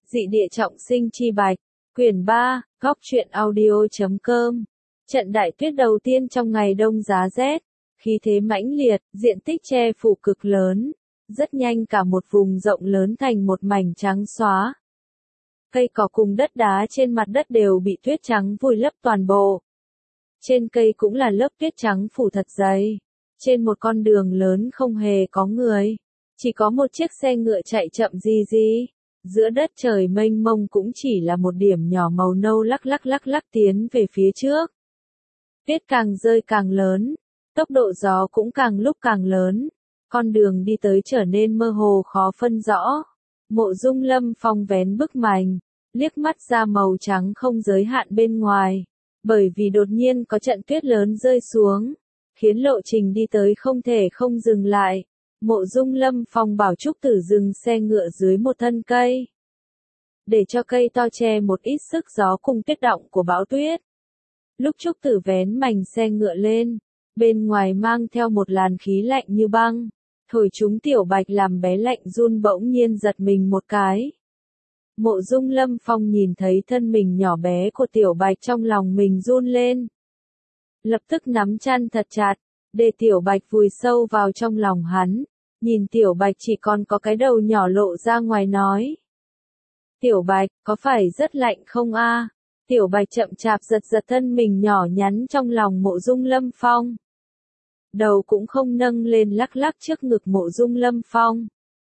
Dị địa trọng sinh chi bạch, quyển 3, góc truyện audio.com. Trận đại tuyết đầu tiên trong ngày đông giá rét, khí thế mãnh liệt, diện tích che phủ cực lớn, rất nhanh cả một vùng rộng lớn thành một mảnh trắng xóa. Cây cỏ cùng đất đá trên mặt đất đều bị tuyết trắng vùi lấp toàn bộ. Trên cây cũng là lớp tuyết trắng phủ thật dày. Trên một con đường lớn không hề có người, chỉ có một chiếc xe ngựa chạy chậm ri ri. Giữa đất trời mênh mông cũng chỉ là một điểm nhỏ màu nâu lắc lắc tiến về phía trước. Tuyết càng rơi càng lớn, tốc độ gió cũng càng lúc càng lớn, con đường đi tới trở nên mơ hồ khó phân rõ. Mộ Dung Lâm Phong vén bức mành, liếc mắt ra màu trắng không giới hạn bên ngoài, bởi vì đột nhiên có trận tuyết lớn rơi xuống, khiến lộ trình đi tới không thể không dừng lại. Mộ Dung Lâm Phong bảo Trúc Tử dừng xe ngựa dưới một thân cây, để cho cây to che một ít sức gió cùng tuyết động của bão tuyết. Lúc Trúc Tử vén mành xe ngựa lên, bên ngoài mang theo một làn khí lạnh như băng, thổi chúng Tiểu Bạch làm bé lạnh run bỗng nhiên giật mình một cái. Mộ Dung Lâm Phong nhìn thấy thân mình nhỏ bé của Tiểu Bạch trong lòng mình run lên. Lập tức nắm chăn thật chặt, để Tiểu Bạch vùi sâu vào trong lòng hắn, nhìn Tiểu Bạch chỉ còn có cái đầu nhỏ lộ ra ngoài nói. Tiểu Bạch, có phải rất lạnh không a? Tiểu Bạch chậm chạp giật thân mình nhỏ nhắn trong lòng Mộ Dung Lâm Phong. Đầu cũng không nâng lên lắc trước ngực Mộ Dung Lâm Phong.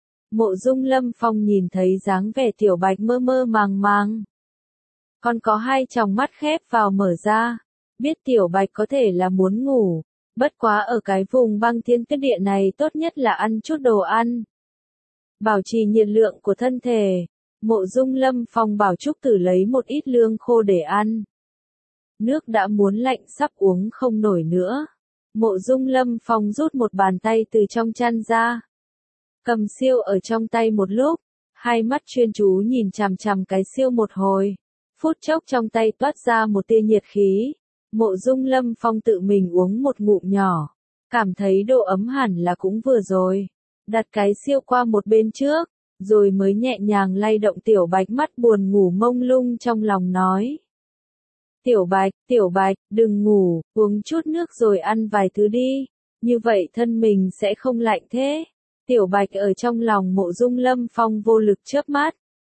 Mộ Dung Lâm Phong nhìn thấy dáng vẻ Tiểu Bạch mơ màng. Còn có hai tròng mắt khép vào mở ra, biết Tiểu Bạch có thể là muốn ngủ. Bất quá ở cái vùng băng thiên tuyết địa này tốt nhất là ăn chút đồ ăn, bảo trì nhiệt lượng của thân thể. Mộ Dung Lâm Phong bảo Trúc Tử lấy một ít lương khô để ăn. Nước đã muốn lạnh sắp uống không nổi nữa. Mộ Dung Lâm Phong rút một bàn tay từ trong chăn ra, cầm xiêu ở trong tay một lúc, hai mắt chuyên chú nhìn chằm cái xiêu một hồi. Phút chốc trong tay toát ra một tia nhiệt khí. Mộ Dung Lâm Phong tự mình uống một ngụm nhỏ, cảm thấy độ ấm hẳn là cũng vừa rồi, đặt cái xiêu qua một bên trước, rồi mới nhẹ nhàng lay động Tiểu Bạch mắt buồn ngủ mông lung trong lòng nói. Tiểu Bạch, đừng ngủ, uống chút nước rồi ăn vài thứ đi, như vậy thân mình sẽ không lạnh thế. Tiểu Bạch ở trong lòng Mộ Dung Lâm Phong vô lực chớp mắt,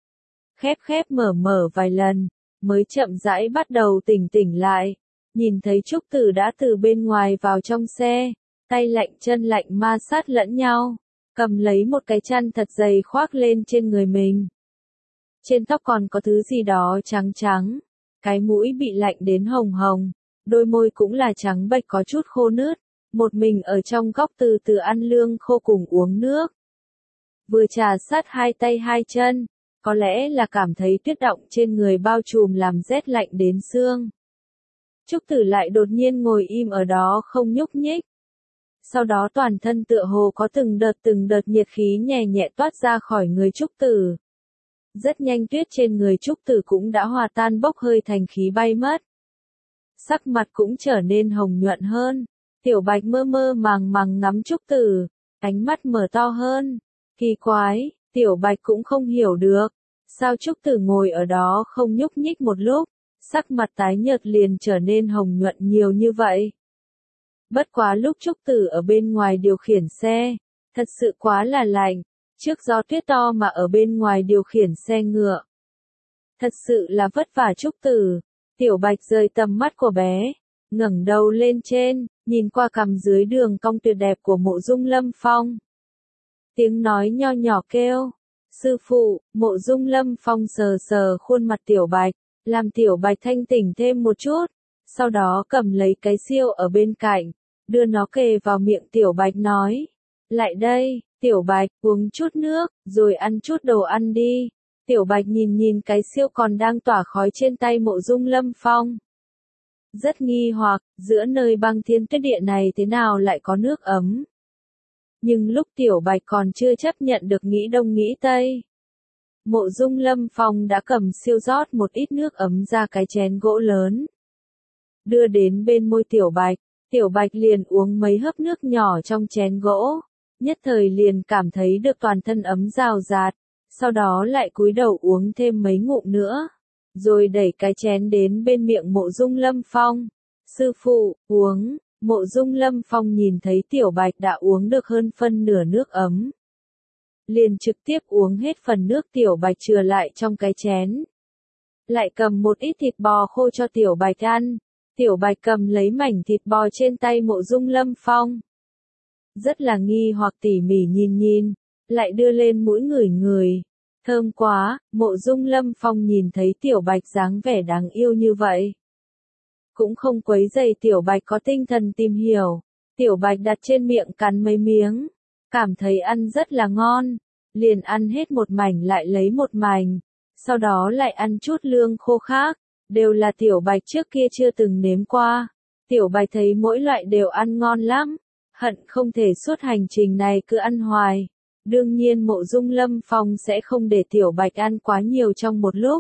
khép mở vài lần, mới chậm rãi bắt đầu tỉnh lại. Nhìn thấy Trúc Tử đã từ bên ngoài vào trong xe, tay lạnh chân lạnh ma sát lẫn nhau, cầm lấy một cái chăn thật dày khoác lên trên người mình. Trên tóc còn có thứ gì đó trắng, cái mũi bị lạnh đến hồng, đôi môi cũng là trắng bệch có chút khô nứt, một mình ở trong góc từ từ ăn lương khô cùng uống nước. Vừa trà sát hai tay hai chân, có lẽ là cảm thấy tuyết động trên người bao trùm làm rét lạnh đến xương. Trúc Tử lại đột nhiên ngồi im ở đó không nhúc nhích. Sau đó toàn thân tựa hồ có từng đợt nhiệt khí nhẹ toát ra khỏi người Trúc Tử. Rất nhanh tuyết trên người Trúc Tử cũng đã hòa tan bốc hơi thành khí bay mất. Sắc mặt cũng trở nên hồng nhuận hơn. Tiểu Bạch mơ màng ngắm Trúc Tử, ánh mắt mở to hơn. Kỳ quái, Tiểu Bạch cũng không hiểu được, sao Trúc Tử ngồi ở đó không nhúc nhích một lúc, sắc mặt tái nhợt liền trở nên hồng nhuận nhiều như vậy. Bất quá lúc Trúc Tử ở bên ngoài điều khiển xe, thật sự quá là lạnh, trước gió tuyết to mà ở bên ngoài điều khiển xe ngựa. Thật sự là vất vả Trúc Tử. Tiểu Bạch rời tầm mắt của bé, ngẩng đầu lên trên, nhìn qua cằm dưới đường cong tuyệt đẹp của Mộ Dung Lâm Phong. Tiếng nói nho nhỏ kêu, sư phụ. Mộ Dung Lâm Phong sờ khuôn mặt Tiểu Bạch, làm Tiểu Bạch thanh tỉnh thêm một chút, sau đó cầm lấy cái xiêu ở bên cạnh, đưa nó kề vào miệng Tiểu Bạch nói. Lại đây, Tiểu Bạch, uống chút nước, rồi ăn chút đồ ăn đi. Tiểu Bạch nhìn cái xiêu còn đang tỏa khói trên tay Mộ Dung Lâm Phong. Rất nghi hoặc, giữa nơi băng thiên tuyết địa này thế nào lại có nước ấm. Nhưng lúc Tiểu Bạch còn chưa chấp nhận được nghĩ đông nghĩ tây, Mộ Dung Lâm Phong đã cầm xiêu rót một ít nước ấm ra cái chén gỗ lớn, đưa đến bên môi Tiểu Bạch. Tiểu Bạch liền uống mấy hớp nước nhỏ trong chén gỗ, nhất thời liền cảm thấy được toàn thân ấm rào rạt, sau đó lại cúi đầu uống thêm mấy ngụm nữa, rồi đẩy cái chén đến bên miệng Mộ Dung Lâm Phong. Sư phụ, uống. Mộ Dung Lâm Phong nhìn thấy Tiểu Bạch đã uống được hơn phân nửa nước ấm, liền trực tiếp uống hết phần nước Tiểu Bạch chừa lại trong cái chén. Lại cầm một ít thịt bò khô cho Tiểu Bạch ăn. Tiểu Bạch cầm lấy mảnh thịt bò trên tay Mộ Dung Lâm Phong, rất là nghi hoặc tỉ mỉ nhìn, lại đưa lên mũi ngửi. Thơm quá. Mộ Dung Lâm Phong nhìn thấy Tiểu Bạch dáng vẻ đáng yêu như vậy, cũng không quấy rầy Tiểu Bạch có tinh thần tìm hiểu. Tiểu Bạch đặt trên miệng cắn mấy miếng, cảm thấy ăn rất là ngon, liền ăn hết một mảnh lại lấy một mảnh, sau đó lại ăn chút lương khô khác, đều là Tiểu Bạch trước kia chưa từng nếm qua. Tiểu Bạch thấy mỗi loại đều ăn ngon lắm, hận không thể suốt hành trình này cứ ăn hoài. Đương nhiên Mộ Dung Lâm Phong sẽ không để Tiểu Bạch ăn quá nhiều trong một lúc.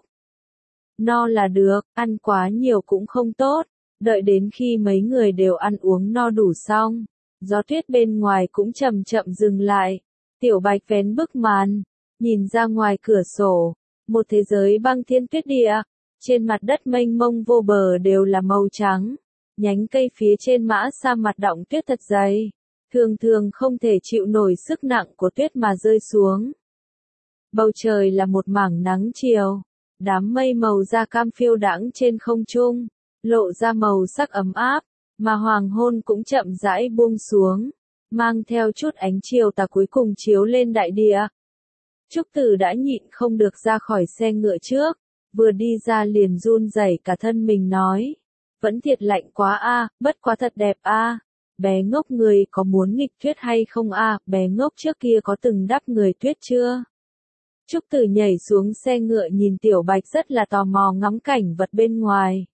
No là được, ăn quá nhiều cũng không tốt. Đợi đến khi mấy người đều ăn uống no đủ xong, gió tuyết bên ngoài cũng chậm chậm dừng lại. Tiểu Bạch vén bức màn, nhìn ra ngoài cửa sổ, một thế giới băng thiên tuyết địa, trên mặt đất mênh mông vô bờ đều là màu trắng, nhánh cây phía trên mã sa mặt đọng tuyết thật dày, thường không thể chịu nổi sức nặng của tuyết mà rơi xuống. Bầu trời là một mảng nắng chiều, đám mây màu da cam phiêu đãng trên không trung, lộ ra màu sắc ấm áp, mà hoàng hôn cũng chậm rãi buông xuống, mang theo chút ánh chiều tà cuối cùng chiếu lên đại địa. Trúc Tử đã nhịn không được ra khỏi xe ngựa trước, vừa đi ra liền run rẩy cả thân mình nói, vẫn thiệt lạnh quá a, bất quá thật đẹp a. Bé ngốc người có muốn nghịch tuyết hay không a? Bé ngốc trước kia có từng đắp người tuyết chưa? Trúc Tử nhảy xuống xe ngựa nhìn Tiểu Bạch rất là tò mò ngắm cảnh vật bên ngoài.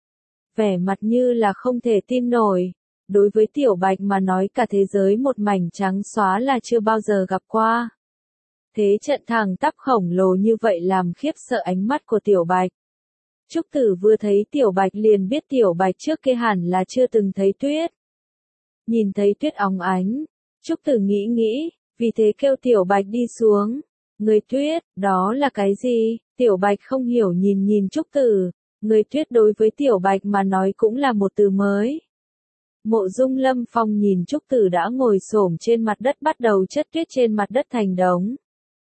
Vẻ mặt như là không thể tin nổi. Đối với Tiểu Bạch mà nói cả thế giới một mảnh trắng xóa là chưa bao giờ gặp qua. Thế trận thẳng tắp khổng lồ như vậy làm khiếp sợ ánh mắt của Tiểu Bạch. Trúc Tử vừa thấy Tiểu Bạch liền biết Tiểu Bạch trước kia hẳn là chưa từng thấy tuyết. Nhìn thấy tuyết óng ánh, Trúc Tử nghĩ, vì thế kêu Tiểu Bạch đi xuống. Người tuyết, đó là cái gì? Tiểu Bạch không hiểu nhìn Trúc Tử. Người tuyết đối với Tiểu Bạch mà nói cũng là một từ mới. Mộ Dung Lâm Phong nhìn Trúc Tử đã ngồi xổm trên mặt đất bắt đầu chất tuyết trên mặt đất thành đống.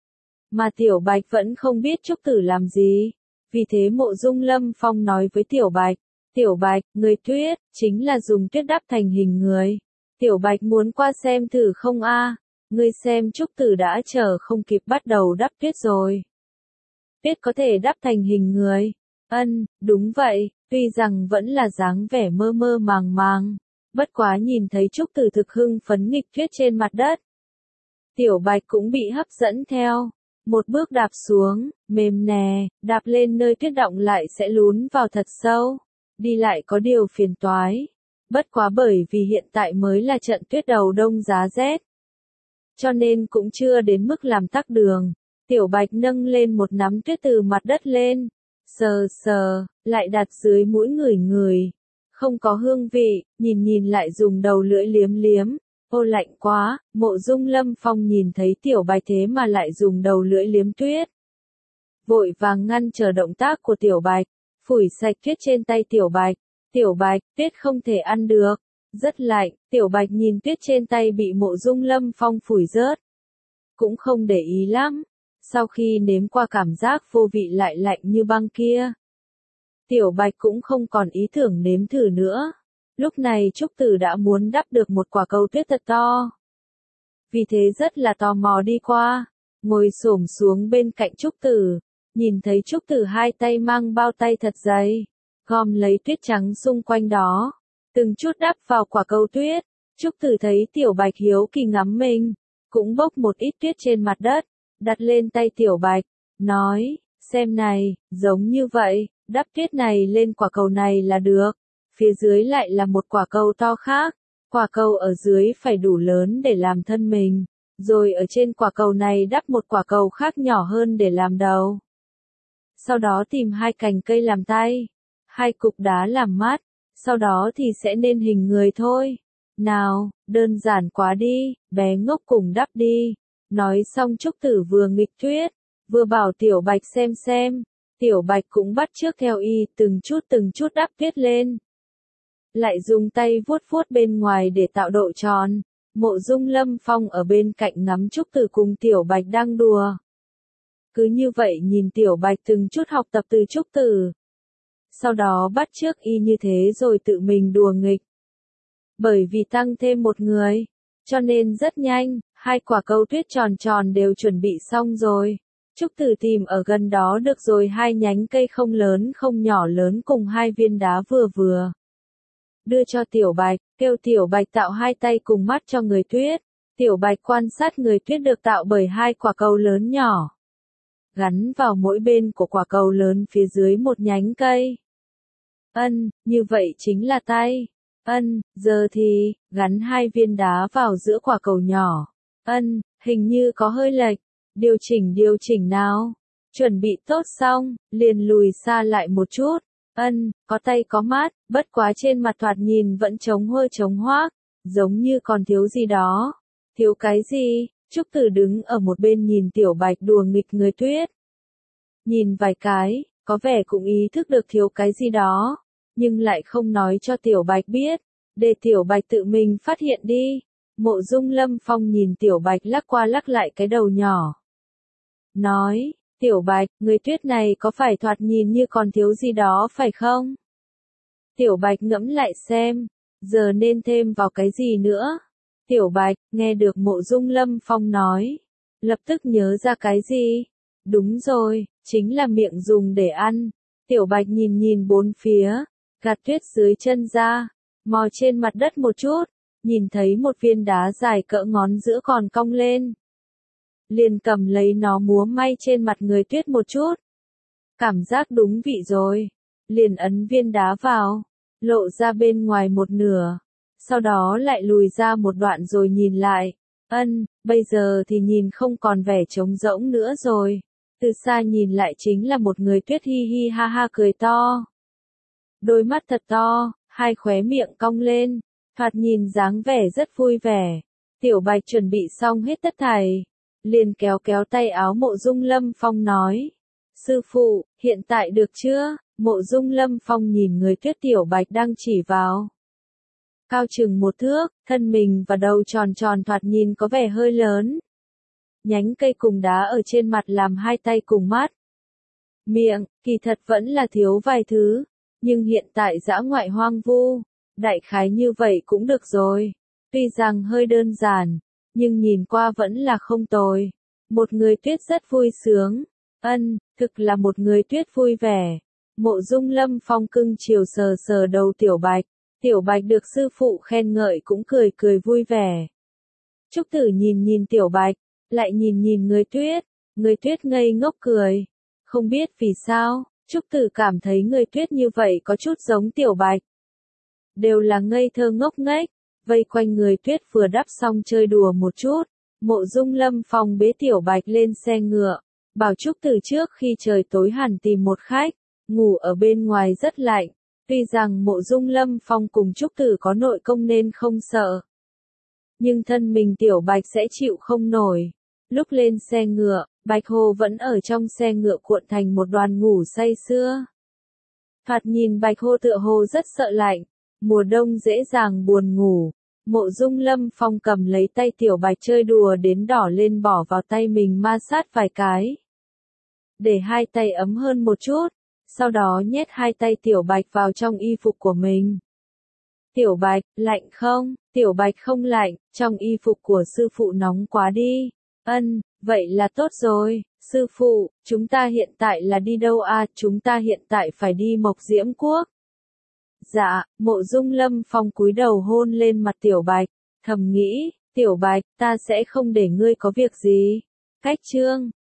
Mà Tiểu Bạch vẫn không biết Trúc Tử làm gì. Vì thế Mộ Dung Lâm Phong nói với Tiểu Bạch, người tuyết, chính là dùng tuyết đắp thành hình người. Tiểu Bạch muốn qua xem thử không a? Ngươi xem Trúc Tử đã chờ không kịp bắt đầu đắp tuyết rồi. Tuyết có thể đắp thành hình người. Đúng vậy, tuy rằng vẫn là dáng vẻ mơ mơ màng, bất quá nhìn thấy Trúc Tử thực hưng phấn nghịch tuyết trên mặt đất. Tiểu Bạch cũng bị hấp dẫn theo. Một bước đạp xuống, mềm nè, đạp lên nơi tuyết đọng lại sẽ lún vào thật sâu. Đi lại có điều phiền toái. Bất quá bởi vì hiện tại mới là trận tuyết đầu đông giá rét, cho nên cũng chưa đến mức làm tắc đường. Tiểu Bạch nâng lên một nắm tuyết từ mặt đất lên, sờ, lại đặt dưới mũi ngửi. Không có hương vị, nhìn lại dùng đầu lưỡi liếm. Ô lạnh quá. Mộ Dung Lâm Phong nhìn thấy Tiểu Bạch thế mà lại dùng đầu lưỡi liếm tuyết, vội vàng ngăn chờ động tác của Tiểu Bạch, phủi sạch tuyết trên tay Tiểu Bạch. Tiểu Bạch, tuyết không thể ăn được, rất lạnh. Tiểu Bạch nhìn tuyết trên tay bị Mộ Dung Lâm Phong phủi rớt, cũng không để ý lắm. Sau khi nếm qua cảm giác vô vị lại lạnh như băng kia, Tiểu Bạch cũng không còn ý tưởng nếm thử nữa. Lúc này Trúc Tử đã muốn đắp được một quả cầu tuyết thật to. Vì thế rất là tò mò đi qua, ngồi xổm xuống bên cạnh Trúc Tử, nhìn thấy Trúc Tử hai tay mang bao tay thật dày, gom lấy tuyết trắng xung quanh đó, từng chút đắp vào quả cầu tuyết. Trúc Tử thấy Tiểu Bạch hiếu kỳ ngắm mình, cũng bốc một ít tuyết trên mặt đất, đặt lên tay Tiểu Bạch, nói, xem này, giống như vậy, đắp tuyết này lên quả cầu này là được. Phía dưới lại là một quả cầu to khác, quả cầu ở dưới phải đủ lớn để làm thân mình, rồi ở trên quả cầu này đắp một quả cầu khác nhỏ hơn để làm đầu. Sau đó tìm hai cành cây làm tay, hai cục đá làm mắt, sau đó thì sẽ nên hình người thôi. Nào, đơn giản quá đi, bé ngốc cùng đắp đi. Nói xong Trúc Tử vừa nghịch tuyết, Vừa bảo Tiểu Bạch xem, Tiểu Bạch cũng bắt chước theo y, từng chút đắp tuyết lên. Lại dùng tay vuốt vuốt bên ngoài để tạo độ tròn. Mộ Dung Lâm Phong ở bên cạnh ngắm Trúc Tử cùng Tiểu Bạch đang đùa. Cứ như vậy nhìn Tiểu Bạch từng chút học tập từ Trúc Tử. Sau đó bắt chước y như thế rồi tự mình đùa nghịch. Bởi vì tăng thêm một người, cho nên rất nhanh, 2 quả cầu tuyết tròn tròn đều chuẩn bị xong rồi. Trúc Tử tìm ở gần đó được rồi 2 nhánh cây không lớn không nhỏ lớn cùng 2 viên đá vừa vừa. Đưa cho Tiểu Bạch, kêu Tiểu Bạch tạo 2 tay cùng mắt cho người tuyết. Tiểu Bạch quan sát người tuyết được tạo bởi 2 quả cầu lớn nhỏ. Gắn vào mỗi bên của quả cầu lớn phía dưới một nhánh cây. Như vậy chính là tay. Giờ thì, gắn 2 viên đá vào giữa quả cầu nhỏ. Hình như có hơi lệch. Điều chỉnh nào. Chuẩn bị tốt xong, liền lùi xa lại một chút. Có tay có mắt, bất quá trên mặt thoạt nhìn vẫn trống hơi trống hoác, giống như còn thiếu gì đó. Thiếu cái gì? Trúc Tử đứng ở một bên nhìn Tiểu Bạch đùa nghịch người tuyết. Nhìn vài cái, có vẻ cũng ý thức được thiếu cái gì đó, nhưng lại không nói cho Tiểu Bạch biết, để Tiểu Bạch tự mình phát hiện đi. Mộ Dung Lâm Phong nhìn Tiểu Bạch lắc qua lắc lại cái đầu nhỏ. Nói, Tiểu Bạch, người tuyết này có phải thoạt nhìn như còn thiếu gì đó phải không? Tiểu Bạch ngẫm lại xem, giờ nên thêm vào cái gì nữa? Tiểu Bạch, nghe được Mộ Dung Lâm Phong nói, lập tức nhớ ra cái gì? Đúng rồi, chính là miệng dùng để ăn. Tiểu Bạch nhìn bốn phía, gạt tuyết dưới chân ra, mò trên mặt đất một chút, nhìn thấy một viên đá dài cỡ ngón giữa còn cong lên. Liền cầm lấy nó múa may trên mặt người tuyết một chút. Cảm giác đúng vị rồi. Liền ấn viên đá vào, lộ ra bên ngoài một nửa. Sau đó lại lùi ra một đoạn rồi nhìn lại. Bây giờ thì nhìn không còn vẻ trống rỗng nữa rồi. Từ xa nhìn lại chính là một người tuyết hi hi ha ha cười to. Đôi mắt thật to, 2 khóe miệng cong lên, thoạt nhìn dáng vẻ rất vui vẻ. Tiểu Bạch chuẩn bị xong hết tất thảy, liền kéo tay áo Mộ Dung Lâm Phong nói. Sư phụ, hiện tại được chưa? Mộ Dung Lâm Phong nhìn người tuyết Tiểu Bạch đang chỉ vào. Cao chừng 1 thước, thân mình và đầu tròn tròn thoạt nhìn có vẻ hơi lớn. Nhánh cây cùng đá ở trên mặt làm 2 tay cùng mắt. Miệng, kỳ thật vẫn là thiếu vài thứ, nhưng hiện tại dã ngoại hoang vu, đại khái như vậy cũng được rồi. Tuy rằng hơi đơn giản, nhưng nhìn qua vẫn là không tồi. Một người tuyết rất vui sướng. Thực là một người tuyết vui vẻ. Mộ Dung Lâm Phong cưng chiều sờ sờ đầu Tiểu Bạch. Tiểu Bạch được sư phụ khen ngợi cũng cười vui vẻ. Trúc Tử nhìn Tiểu Bạch, lại nhìn người tuyết. Người tuyết ngây ngốc cười. Không biết vì sao, Trúc Tử cảm thấy người tuyết như vậy có chút giống Tiểu Bạch. Đều là ngây thơ ngốc nghếch, vây quanh người tuyết vừa đắp xong chơi đùa một chút. Mộ Dung Lâm Phong bế Tiểu Bạch lên xe ngựa, bảo Trúc Tử trước khi trời tối hẳn tìm một khách, ngủ ở bên ngoài rất lạnh. Tuy rằng Mộ Dung Lâm Phong cùng Trúc Tử có nội công nên không sợ, nhưng thân mình Tiểu Bạch sẽ chịu không nổi. Lúc lên xe ngựa, Bạch Hồ vẫn ở trong xe ngựa cuộn thành một đoàn ngủ say sưa. Thoạt nhìn Bạch Hồ tựa hồ rất sợ lạnh, mùa đông dễ dàng buồn ngủ. Mộ Dung Lâm Phong cầm lấy tay Tiểu Bạch chơi đùa đến đỏ lên bỏ vào tay mình ma sát vài cái. Để 2 tay ấm hơn một chút, sau đó nhét 2 tay Tiểu Bạch vào trong y phục của mình. Tiểu Bạch, lạnh không? Tiểu Bạch không lạnh, trong y phục của sư phụ nóng quá đi. Vậy là tốt rồi, sư phụ, chúng ta hiện tại là đi đâu à? Chúng ta hiện tại phải đi Mộc Diễm Quốc. Dạ, Mộ Dung Lâm Phong cúi đầu hôn lên mặt Tiểu Bạch, thầm nghĩ, Tiểu Bạch, ta sẽ không để ngươi có việc gì. Cách chương